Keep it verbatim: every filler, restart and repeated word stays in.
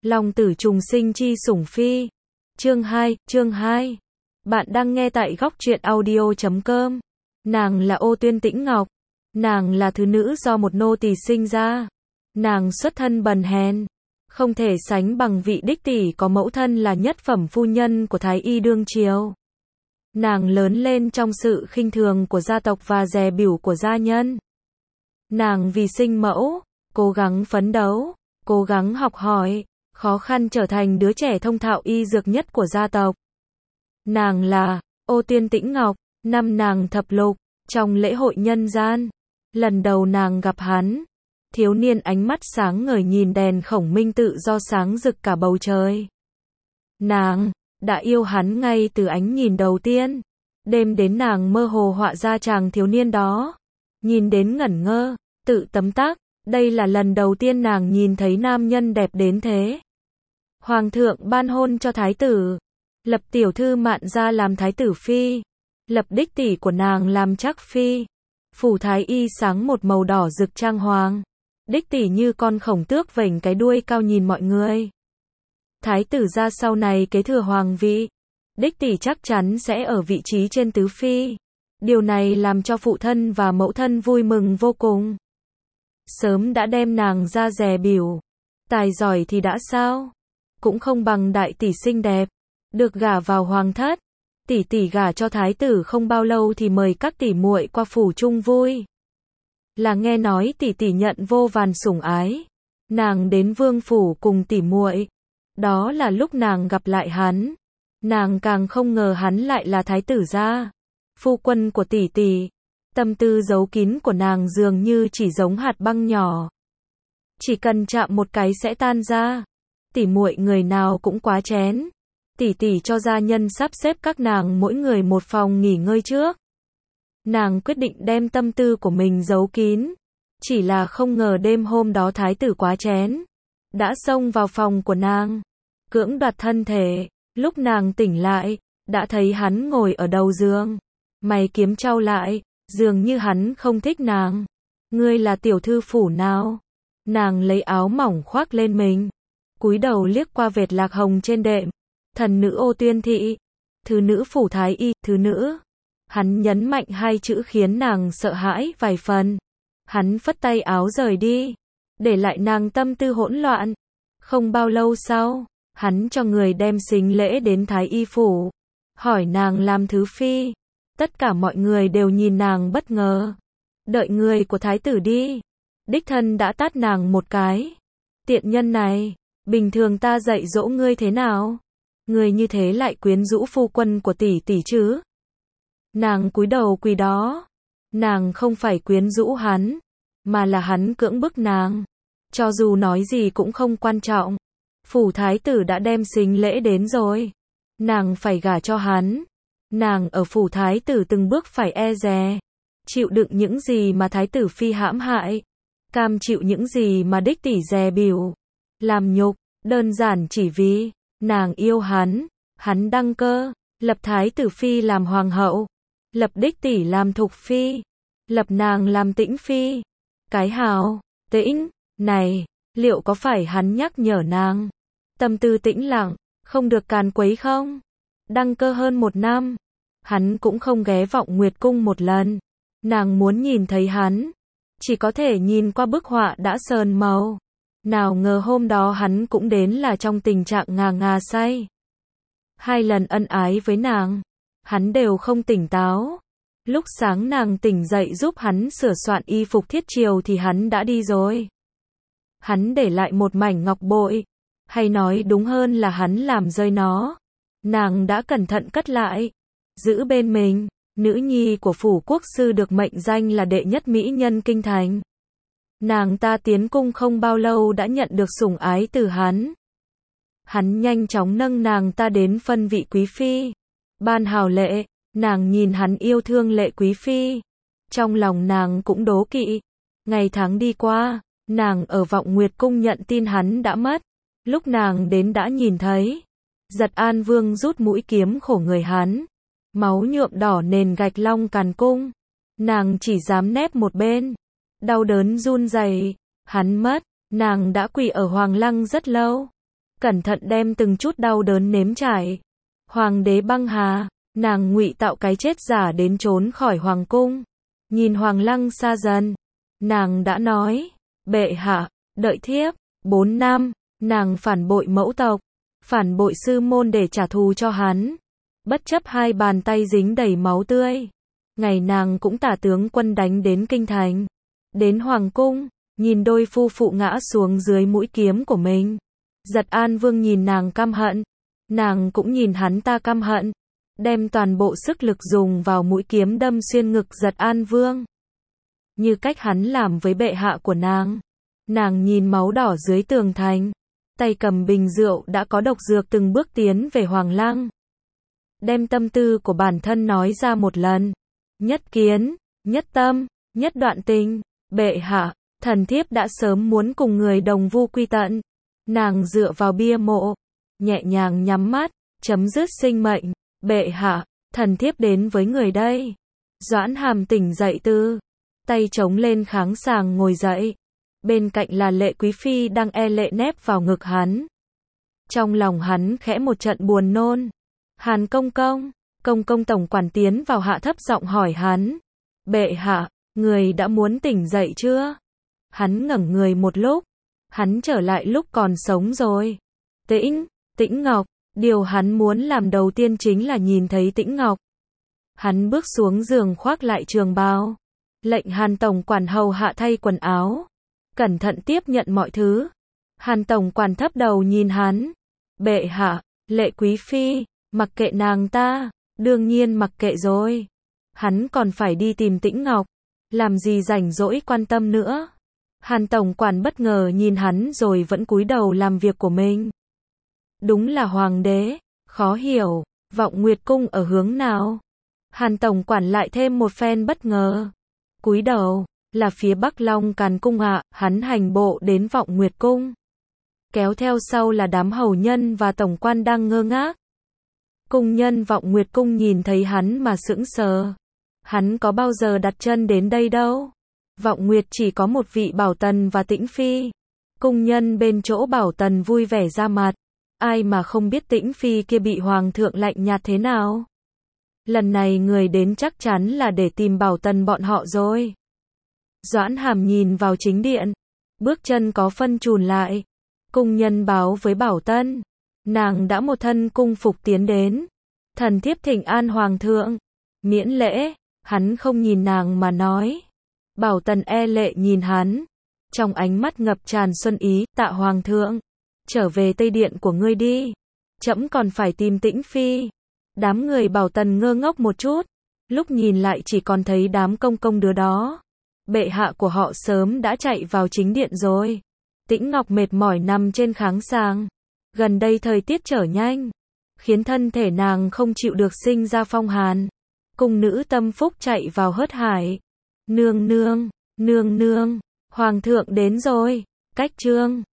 Long tử trùng sinh chi sủng phi. Chương hai, chương hai. Bạn đang nghe tại góc truyện audio chấm com. Nàng là Ô Tuyên Tĩnh Ngọc. Nàng là thứ nữ do một nô tỳ sinh ra. Nàng xuất thân bần hèn, không thể sánh bằng vị đích tỷ có mẫu thân là nhất phẩm phu nhân của Thái Y đương triều. Nàng lớn lên trong sự khinh thường của gia tộc và dè bỉu của gia nhân. Nàng vì sinh mẫu, cố gắng phấn đấu, cố gắng học hỏi, khó khăn trở thành đứa trẻ thông thạo y dược nhất của gia tộc. Nàng là Ô Tuyên Tĩnh Ngọc, năm nàng thập lục, trong lễ hội nhân gian. Lần đầu nàng gặp hắn, thiếu niên ánh mắt sáng ngời nhìn đèn khổng minh tự do sáng rực cả bầu trời. Nàng đã yêu hắn ngay từ ánh nhìn đầu tiên. Đêm đến nàng mơ hồ họa ra chàng thiếu niên đó, nhìn đến ngẩn ngơ, tự tấm tắc, đây là lần đầu tiên nàng nhìn thấy nam nhân đẹp đến thế. Hoàng thượng ban hôn cho thái tử, lập tiểu thư Mạn gia làm thái tử phi, lập đích tỷ của nàng làm trắc phi. Phủ thái y sáng một màu đỏ rực trang hoàng, đích tỷ như con khổng tước vểnh cái đuôi cao nhìn mọi người. Thái tử gia sau này kế thừa hoàng vị, đích tỷ chắc chắn sẽ ở vị trí trên tứ phi. Điều này làm cho phụ thân và mẫu thân vui mừng vô cùng. Sớm đã đem nàng ra dè bỉu, tài giỏi thì đã sao, cũng không bằng đại tỷ xinh đẹp, được gả vào hoàng thất. Tỷ tỷ gả cho thái tử không bao lâu thì mời các tỷ muội qua phủ chung vui. Là nghe nói tỷ tỷ nhận vô vàn sủng ái, nàng đến vương phủ cùng tỷ muội. Đó là lúc nàng gặp lại hắn, nàng càng không ngờ hắn lại là thái tử gia, phu quân của tỷ tỷ. Tâm tư giấu kín của nàng dường như chỉ giống hạt băng nhỏ, chỉ cần chạm một cái sẽ tan ra. Tỷ muội người nào cũng quá chén. Tỷ tỷ cho gia nhân sắp xếp các nàng mỗi người một phòng nghỉ ngơi trước. Nàng quyết định đem tâm tư của mình giấu kín, chỉ là không ngờ đêm hôm đó thái tử quá chén, đã xông vào phòng của nàng, cưỡng đoạt thân thể. Lúc nàng tỉnh lại, đã thấy hắn ngồi ở đầu giường, mày kiếm chau lại, dường như hắn không thích nàng. Ngươi là tiểu thư phủ nào? Nàng lấy áo mỏng khoác lên mình, cúi đầu liếc qua vệt lạc hồng trên đệm. Thần nữ Ô Tuyên thị, thứ nữ phủ thái y, thứ nữ. Hắn nhấn mạnh hai chữ khiến nàng sợ hãi vài phần. Hắn phất tay áo rời đi, để lại nàng tâm tư hỗn loạn. Không bao lâu sau, hắn cho người đem sính lễ đến thái y phủ, hỏi nàng làm thứ phi. Tất cả mọi người đều nhìn nàng bất ngờ. Đợi người của thái tử đi, đích thân đã tát nàng một cái. Tiện nhân này, bình thường ta dạy dỗ ngươi thế nào? Người như thế lại quyến rũ phu quân của tỷ tỷ chứ? Nàng cúi đầu quỳ đó. Nàng không phải quyến rũ hắn, mà là hắn cưỡng bức nàng. Cho dù nói gì cũng không quan trọng. Phủ thái tử đã đem sính lễ đến rồi, nàng phải gả cho hắn. Nàng ở phủ thái tử từng bước phải e dè, chịu đựng những gì mà thái tử phi hãm hại, cam chịu những gì mà đích tỷ dè bỉu, làm nhục, đơn giản chỉ vì nàng yêu hắn. Hắn đăng cơ, lập thái tử phi làm hoàng hậu, lập đích tỷ làm thục phi, lập nàng làm tĩnh phi. Cái hào, tĩnh, này, liệu có phải hắn nhắc nhở nàng? Tâm tư tĩnh lặng, không được càn quấy không? Đăng cơ hơn một năm, hắn cũng không ghé Vọng Nguyệt Cung một lần. Nàng muốn nhìn thấy hắn, chỉ có thể nhìn qua bức họa đã sờn màu. Nào ngờ hôm đó hắn cũng đến là trong tình trạng ngà ngà say. Hai lần ân ái với nàng, hắn đều không tỉnh táo. Lúc sáng nàng tỉnh dậy giúp hắn sửa soạn y phục thiết triều thì hắn đã đi rồi. Hắn để lại một mảnh ngọc bội, hay nói đúng hơn là hắn làm rơi nó. Nàng đã cẩn thận cất lại, giữ bên mình. Nữ nhi của phủ quốc sư được mệnh danh là đệ nhất mỹ nhân kinh thành. Nàng ta tiến cung không bao lâu đã nhận được sủng ái từ hắn. Hắn nhanh chóng nâng nàng ta đến phân vị quý phi, ban hào lệ. Nàng nhìn hắn yêu thương lệ quý phi, trong lòng nàng cũng đố kỵ. Ngày tháng đi qua, nàng ở Vọng Nguyệt Cung nhận tin hắn đã mất. Lúc nàng đến đã nhìn thấy, Giật An Vương rút mũi kiếm khổ người hắn, máu nhuộm đỏ nền gạch long càn cung. Nàng chỉ dám nép một bên, đau đớn run rẩy. Hắn mất, nàng đã quỳ ở Hoàng Lăng rất lâu. cẩn thận đem từng chút đau đớn nếm trải. Hoàng đế băng hà, nàng ngụy tạo cái chết giả đến trốn khỏi hoàng cung. Nhìn Hoàng Lăng xa dần, nàng đã nói, bệ hạ, đợi thiếp, bốn năm, nàng phản bội mẫu tộc, phản bội sư môn để trả thù cho hắn. Bất chấp hai bàn tay dính đầy máu tươi, ngày nàng cũng tả tướng quân đánh đến kinh thành, đến hoàng cung, nhìn đôi phu phụ ngã xuống dưới mũi kiếm của mình. Giật An Vương nhìn nàng căm hận, nàng cũng nhìn hắn ta căm hận, đem toàn bộ sức lực dùng vào mũi kiếm đâm xuyên ngực Giật An Vương. Như cách hắn làm với bệ hạ của nàng. Nàng nhìn máu đỏ dưới tường thành, tay cầm bình rượu đã có độc dược từng bước tiến về Hoàng Lăng. Đem tâm tư của bản thân nói ra một lần. Nhất kiến, nhất tâm, nhất đoạn tình, bệ hạ, thần thiếp đã sớm muốn cùng người đồng vu quy tận. Nàng dựa vào bia mộ, nhẹ nhàng nhắm mắt, chấm dứt sinh mệnh. Bệ hạ, thần thiếp đến với người đây. Doãn Hàm tỉnh dậy từ, tay chống lên kháng sàng ngồi dậy. Bên cạnh là Lệ Quý Phi đang e lệ nép vào ngực hắn. Trong lòng hắn khẽ một trận buồn nôn. Hàn công công, công công tổng quản tiến vào hạ thấp giọng hỏi hắn. Bệ hạ, người đã muốn tỉnh dậy chưa? Hắn ngẩng người một lúc. Hắn trở lại lúc còn sống rồi. Tĩnh, Tĩnh Ngọc, điều hắn muốn làm đầu tiên chính là nhìn thấy Tĩnh Ngọc. Hắn bước xuống giường khoác lại trường bào. Lệnh Hàn tổng quản hầu hạ thay quần áo. Cẩn thận tiếp nhận mọi thứ. Hàn tổng quản thấp đầu nhìn hắn. Bệ hạ, Lệ Quý Phi, mặc kệ nàng ta, đương nhiên mặc kệ rồi. Hắn còn phải đi tìm Tĩnh Ngọc, làm gì rảnh rỗi quan tâm nữa. Hàn tổng quản bất ngờ nhìn hắn rồi vẫn cúi đầu làm việc của mình. Đúng là hoàng đế, khó hiểu, Vọng Nguyệt cung ở hướng nào? Hàn tổng quản lại thêm một phen bất ngờ. Cúi đầu, là phía Bắc Long Càn cung ạ, hắn hành bộ đến Vọng Nguyệt cung. Kéo theo sau là đám hầu nhân và tổng quan đang ngơ ngác. Cung nhân Vọng Nguyệt cung nhìn thấy hắn mà sững sờ. Hắn có bao giờ đặt chân đến đây đâu. Vọng Nguyệt chỉ có một vị Bảo Tần và Tĩnh Phi. Cung nhân bên chỗ Bảo Tần vui vẻ ra mặt. Ai mà không biết Tĩnh Phi kia bị hoàng thượng lạnh nhạt thế nào. Lần này người đến chắc chắn là để tìm Bảo Tần bọn họ rồi. Doãn Hàm nhìn vào chính điện. Bước chân có phân chùn lại. Cung nhân báo với Bảo Tân. Nàng đã một thân cung phục tiến đến. Thần thiếp thỉnh an hoàng thượng. Miễn lễ, hắn không nhìn nàng mà nói. Bảo Tần e lệ nhìn hắn. Trong ánh mắt ngập tràn xuân ý, tạ hoàng thượng. Trở về Tây Điện của ngươi đi. Trẫm còn phải tìm Tĩnh Phi. Đám người Bảo Tần ngơ ngốc một chút. Lúc nhìn lại chỉ còn thấy đám công công đứa đó. Bệ hạ của họ sớm đã chạy vào chính điện rồi. Tĩnh Ngọc mệt mỏi nằm trên kháng sàng. Gần đây thời tiết trở nhanh, khiến thân thể nàng không chịu được sinh ra phong hàn. Cung nữ Tâm Phúc chạy vào hớt hải. Nương nương, nương nương, hoàng thượng đến rồi. Cách chương